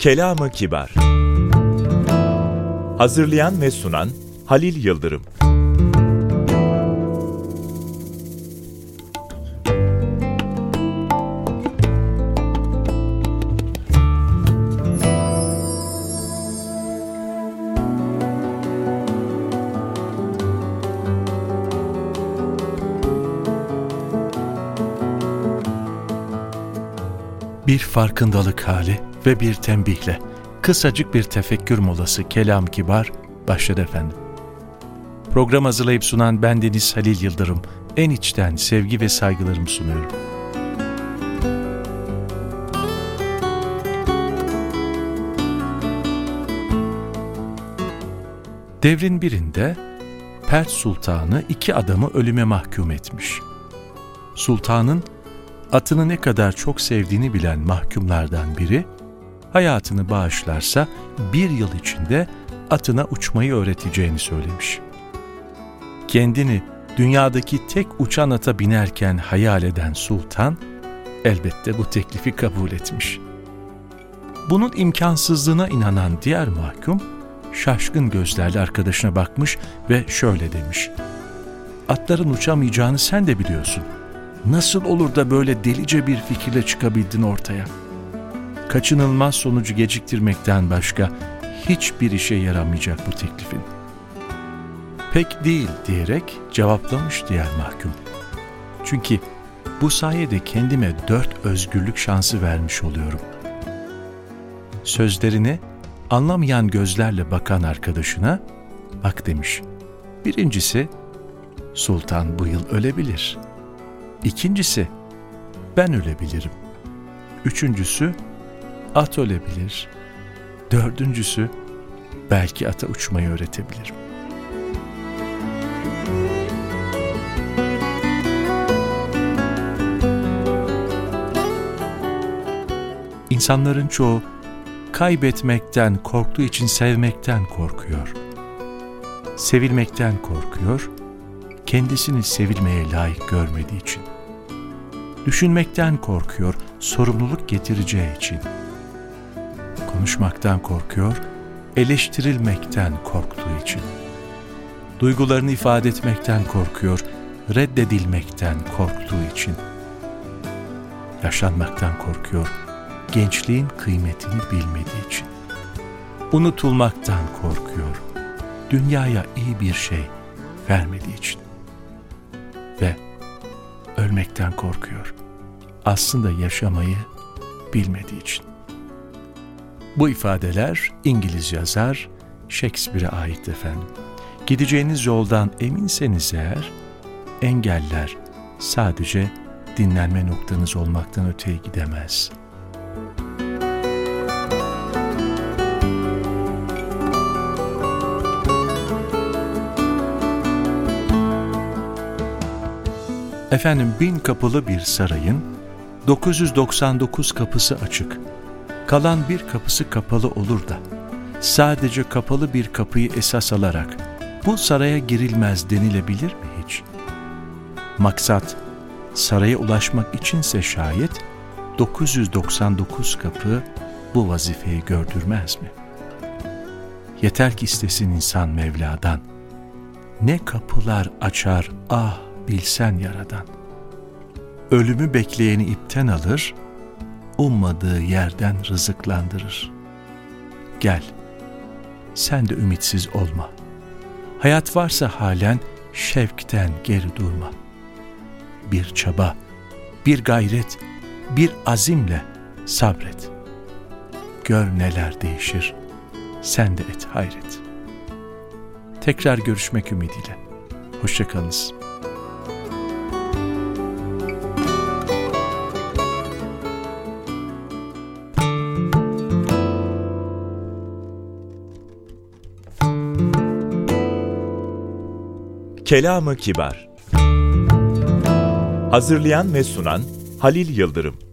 Kelam-ı Kibar. Hazırlayan ve sunan Halil Yıldırım. Bir farkındalık hali ve bir tembihle kısacık bir tefekkür molası Kelam-ı Kibar başladı efendim. Program hazırlayıp sunan bendeniz Halil Yıldırım. En içten sevgi ve saygılarımı sunuyorum. Devrin birinde Pers Sultanı iki adamı ölüme mahkum etmiş. Sultanın atını ne kadar çok sevdiğini bilen mahkumlardan biri, hayatını bağışlarsa 1 yıl içinde atına uçmayı öğreteceğini söylemiş. Kendini dünyadaki tek uçan ata binerken hayal eden sultan, elbette bu teklifi kabul etmiş. Bunun imkansızlığına inanan diğer mahkum, şaşkın gözlerle arkadaşına bakmış ve şöyle demiş: "Atların uçamayacağını sen de biliyorsun. Nasıl olur da böyle delice bir fikirle çıkabildin ortaya? Kaçınılmaz sonucu geciktirmekten başka hiçbir işe yaramayacak bu teklifin." "Pek değil" diyerek cevaplamış diğer mahkum. "Çünkü bu sayede kendime 4 özgürlük şansı vermiş oluyorum." Sözlerine anlamayan gözlerle bakan arkadaşına, "Bak" demiş, "birincisi, sultan bu yıl ölebilir. İkincisi, ben ölebilirim. Üçüncüsü, at ölebilir. Dördüncüsü, belki ata uçmayı öğretebilirim." İnsanların çoğu kaybetmekten korktuğu için sevmekten korkuyor. Sevilmekten korkuyor, kendisini sevilmeye layık görmediği için. Düşünmekten korkuyor, sorumluluk getireceği için. Konuşmaktan korkuyor, eleştirilmekten korktuğu için. Duygularını ifade etmekten korkuyor, reddedilmekten korktuğu için. Yaşlanmaktan korkuyor, gençliğin kıymetini bilmediği için. Unutulmaktan korkuyor, dünyaya iyi bir şey vermediği için. Ve ölmekten korkuyor, aslında yaşamayı bilmediği için. Bu ifadeler İngiliz yazar Shakespeare'e ait efendim. Gideceğiniz yoldan eminseniz eğer, engeller sadece dinlenme noktanız olmaktan öteye gidemez. Efendim, 1000 kapılı bir sarayın 999 kapısı açık, kalan bir kapısı kapalı olur da sadece kapalı bir kapıyı esas alarak bu saraya girilmez denilebilir mi hiç? Maksat saraya ulaşmak içinse şayet 999 kapı bu vazifeyi gördürmez mi? Yeter ki istesin insan Mevla'dan. Ne kapılar açar ah bilsen yaradan. Ölümü bekleyeni ipten alır, ummadığı yerden rızıklandırır. Gel, sen de ümitsiz olma. Hayat varsa halen şevkten geri durma. Bir çaba, bir gayret, bir azimle sabret. Gör neler değişir, sen de et hayret. Tekrar görüşmek ümidiyle. Hoşça kalınız. Kelam-ı Kibar. Hazırlayan ve sunan Halil Yıldırım.